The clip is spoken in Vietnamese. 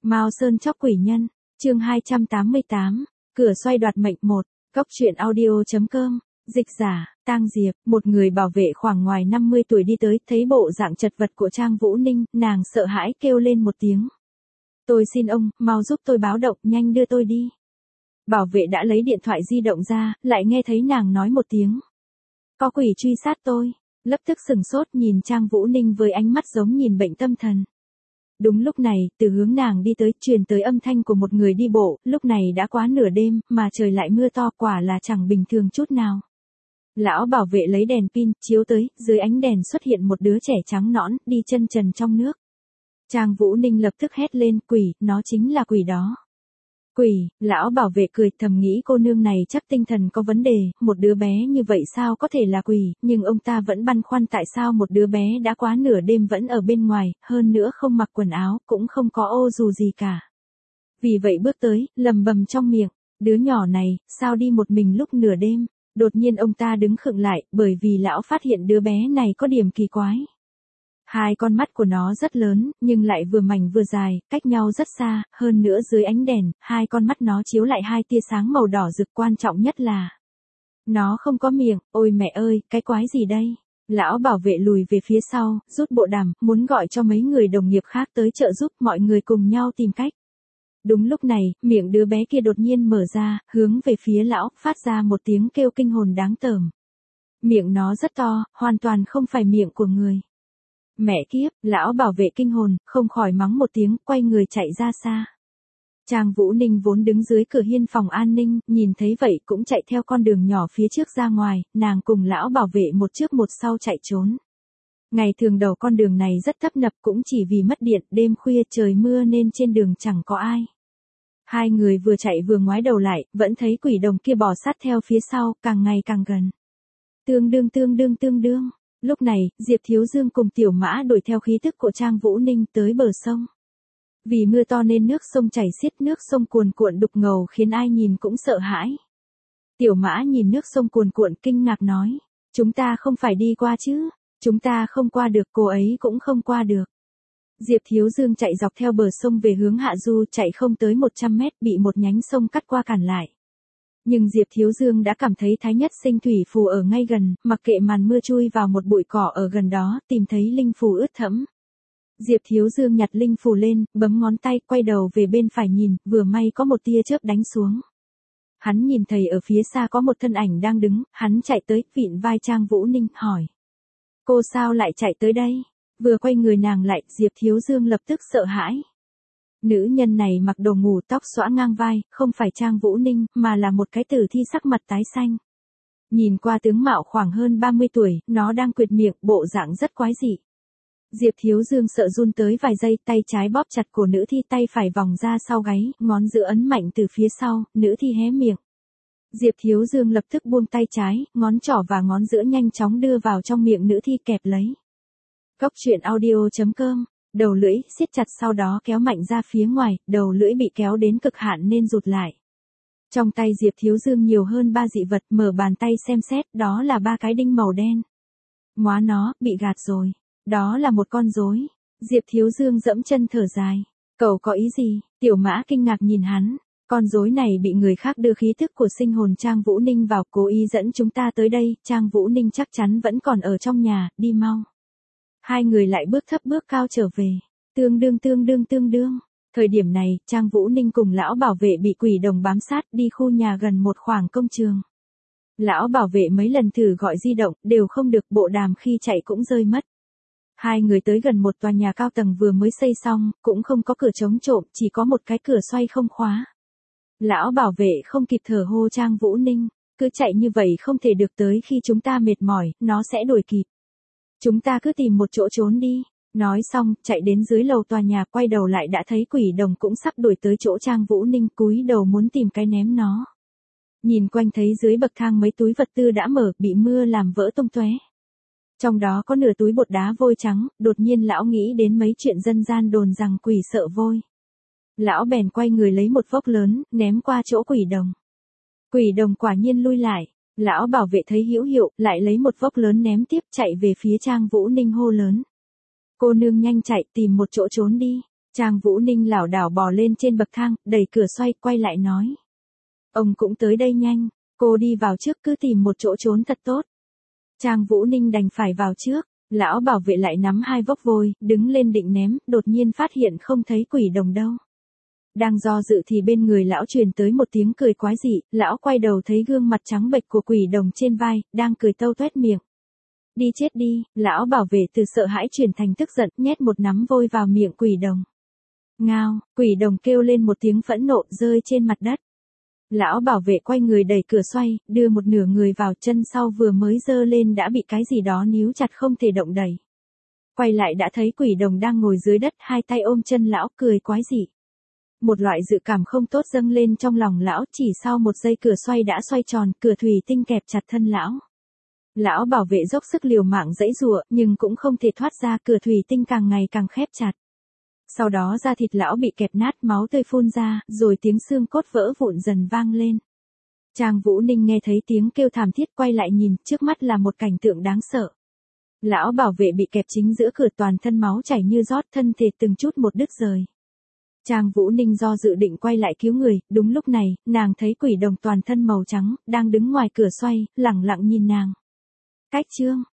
Mao Sơn chóc quỷ nhân, chương 288, cửa xoay đoạt mệnh 1, Cốc truyện audio.com, dịch giả, Tang Diệp, một người bảo vệ khoảng ngoài 50 tuổi đi tới, thấy bộ dạng chật vật của Trang Vũ Ninh, nàng sợ hãi kêu lên một tiếng. Tôi xin ông, mau giúp tôi báo động, nhanh đưa tôi đi. Bảo vệ đã lấy điện thoại di động ra, lại nghe thấy nàng nói một tiếng. Có quỷ truy sát tôi, lập tức sừng sốt nhìn Trang Vũ Ninh với ánh mắt giống nhìn bệnh tâm thần. Đúng lúc này, từ hướng nàng đi tới, truyền tới âm thanh của một người đi bộ, lúc này đã quá nửa đêm, mà trời lại mưa to, quả là chẳng bình thường chút nào. Lão bảo vệ lấy đèn pin, chiếu tới, dưới ánh đèn xuất hiện một đứa trẻ trắng nõn, đi chân trần trong nước. Trang Vũ Ninh lập tức hét lên, quỷ, nó chính là quỷ đó. Quỷ, lão bảo vệ cười thầm nghĩ cô nương này chắc tinh thần có vấn đề, một đứa bé như vậy sao có thể là quỷ, nhưng ông ta vẫn băn khoăn tại sao một đứa bé đã quá nửa đêm vẫn ở bên ngoài, hơn nữa không mặc quần áo, cũng không có ô dù gì cả. Vì vậy bước tới, lầm bầm trong miệng, đứa nhỏ này, sao đi một mình lúc nửa đêm, đột nhiên ông ta đứng khựng lại, bởi vì lão phát hiện đứa bé này có điểm kỳ quái. Hai con mắt của nó rất lớn, nhưng lại vừa mảnh vừa dài, cách nhau rất xa, hơn nữa dưới ánh đèn, hai con mắt nó chiếu lại hai tia sáng màu đỏ rực, quan trọng nhất là nó không có miệng, ôi mẹ ơi, cái quái gì đây? Lão bảo vệ lùi về phía sau, rút bộ đàm, muốn gọi cho mấy người đồng nghiệp khác tới trợ giúp, mọi người cùng nhau tìm cách. Đúng lúc này, miệng đứa bé kia đột nhiên mở ra, hướng về phía lão, phát ra một tiếng kêu kinh hồn đáng tởm. Miệng nó rất to, hoàn toàn không phải miệng của người. Mẹ kiếp, lão bảo vệ kinh hồn, không khỏi mắng một tiếng, quay người chạy ra xa. Trang Vũ Ninh vốn đứng dưới cửa hiên phòng an ninh, nhìn thấy vậy cũng chạy theo con đường nhỏ phía trước ra ngoài, nàng cùng lão bảo vệ một trước một sau chạy trốn. Ngày thường đầu con đường này rất tấp nập, cũng chỉ vì mất điện, đêm khuya trời mưa nên trên đường chẳng có ai. Hai người vừa chạy vừa ngoái đầu lại, vẫn thấy quỷ đồng kia bò sát theo phía sau, càng ngày càng gần. Tương đương. Lúc này, Diệp Thiếu Dương cùng Tiểu Mã đuổi theo khí tức của Trang Vũ Ninh tới bờ sông. Vì mưa to nên nước sông chảy xiết, nước sông cuồn cuộn đục ngầu khiến ai nhìn cũng sợ hãi. Tiểu Mã nhìn nước sông cuồn cuộn kinh ngạc nói, chúng ta không phải đi qua chứ, chúng ta không qua được, cô ấy cũng không qua được. Diệp Thiếu Dương chạy dọc theo bờ sông về hướng hạ du, chạy không tới 100 mét bị một nhánh sông cắt qua cản lại. Nhưng Diệp Thiếu Dương đã cảm thấy Thái Nhất Sinh thủy phù ở ngay gần, mặc kệ màn mưa chui vào một bụi cỏ ở gần đó, tìm thấy linh phù ướt thẫm. Diệp Thiếu Dương nhặt linh phù lên, bấm ngón tay, quay đầu về bên phải nhìn, vừa may có một tia chớp đánh xuống. Hắn nhìn thấy ở phía xa có một thân ảnh đang đứng, hắn chạy tới, vịn vai Trang Vũ Ninh, hỏi. Cô sao lại chạy tới đây? Vừa quay người nàng lại, Diệp Thiếu Dương lập tức sợ hãi. Nữ nhân này mặc đồ ngủ, tóc xõa ngang vai, không phải Trang Vũ Ninh, mà là một cái tử thi sắc mặt tái xanh. Nhìn qua tướng mạo khoảng hơn 30 tuổi, nó đang quệt miệng, bộ dạng rất quái dị. Diệp Thiếu Dương sợ run tới vài giây, tay trái bóp chặt cổ nữ thi, tay phải vòng ra sau gáy, ngón giữa ấn mạnh từ phía sau, nữ thi hé miệng. Diệp Thiếu Dương lập tức buông tay trái, ngón trỏ và ngón giữa nhanh chóng đưa vào trong miệng nữ thi kẹp lấy. Cốc truyện audio.com. Đầu lưỡi, siết chặt sau đó kéo mạnh ra phía ngoài, đầu lưỡi bị kéo đến cực hạn nên rụt lại. Trong tay Diệp Thiếu Dương nhiều hơn 3 dị vật, mở bàn tay xem xét, đó là 3 cái đinh màu đen. Móa nó, bị gạt rồi. Đó là một con rối. Diệp Thiếu Dương dẫm chân thở dài. Cậu có ý gì? Tiểu Mã kinh ngạc nhìn hắn. Con rối này bị người khác đưa khí thức của sinh hồn Trang Vũ Ninh vào, cố ý dẫn chúng ta tới đây, Trang Vũ Ninh chắc chắn vẫn còn ở trong nhà, đi mau. Hai người lại bước thấp bước cao trở về. Tương đương. Thời điểm này, Trang Vũ Ninh cùng lão bảo vệ bị quỷ đồng bám sát đi khu nhà gần một khoảng công trường. Lão bảo vệ mấy lần thử gọi di động, đều không được, bộ đàm khi chạy cũng rơi mất. Hai người tới gần một tòa nhà cao tầng vừa mới xây xong, cũng không có cửa chống trộm, chỉ có một cái cửa xoay không khóa. Lão bảo vệ không kịp thở hô Trang Vũ Ninh, cứ chạy như vậy không thể được, tới khi chúng ta mệt mỏi, nó sẽ đuổi kịp. Chúng ta cứ tìm một chỗ trốn đi. Nói xong, chạy đến dưới lầu tòa nhà, quay đầu lại đã thấy quỷ đồng cũng sắp đuổi tới chỗ Trang Vũ Ninh, cúi đầu muốn tìm cái ném nó. Nhìn quanh thấy dưới bậc thang mấy túi vật tư đã mở, bị mưa làm vỡ tung tóe. Trong đó có nửa túi bột đá vôi trắng, đột nhiên lão nghĩ đến mấy chuyện dân gian đồn rằng quỷ sợ vôi. Lão bèn quay người lấy một vốc lớn, ném qua chỗ quỷ đồng. Quỷ đồng quả nhiên lui lại. Lão bảo vệ thấy hữu hiệu, lại lấy một vốc lớn ném tiếp, chạy về phía Trang Vũ Ninh hô lớn. Cô nương nhanh chạy, tìm một chỗ trốn đi. Trang Vũ Ninh lảo đảo bò lên trên bậc thang, đẩy cửa xoay, quay lại nói. Ông cũng tới đây nhanh, cô đi vào trước, cứ tìm một chỗ trốn thật tốt. Trang Vũ Ninh đành phải vào trước, lão bảo vệ lại nắm hai vốc vôi, đứng lên định ném, đột nhiên phát hiện không thấy quỷ đồng đâu. Đang do dự thì bên người lão truyền tới một tiếng cười quái dị, lão quay đầu thấy gương mặt trắng bệch của quỷ đồng trên vai, đang cười tâu toét miệng. Đi chết đi, lão bảo vệ từ sợ hãi chuyển thành tức giận, nhét một nắm vôi vào miệng quỷ đồng. Ngao, quỷ đồng kêu lên một tiếng phẫn nộ, rơi trên mặt đất. Lão bảo vệ quay người đẩy cửa xoay, đưa một nửa người vào, chân sau vừa mới giơ lên đã bị cái gì đó níu chặt không thể động đẩy. Quay lại đã thấy quỷ đồng đang ngồi dưới đất, hai tay ôm chân lão, cười quái dị. Một loại dự cảm không tốt dâng lên trong lòng lão, chỉ sau một giây cửa xoay đã xoay tròn, cửa thủy tinh kẹp chặt thân lão. Lão bảo vệ dốc sức liều mạng giãy giụa, nhưng cũng không thể thoát ra, cửa thủy tinh càng ngày càng khép chặt. Sau đó da thịt lão bị kẹp nát, máu tươi phun ra, rồi tiếng xương cốt vỡ vụn dần vang lên. Trang Vũ Ninh nghe thấy tiếng kêu thảm thiết, quay lại nhìn, trước mắt là một cảnh tượng đáng sợ. Lão bảo vệ bị kẹp chính giữa cửa, toàn thân máu chảy như rót, thân thể từng chút một đứt rời. Trang Vũ Ninh do dự định quay lại cứu người, đúng lúc này, nàng thấy quỷ đồng toàn thân màu trắng, đang đứng ngoài cửa xoay, lẳng lặng nhìn nàng. Cách chương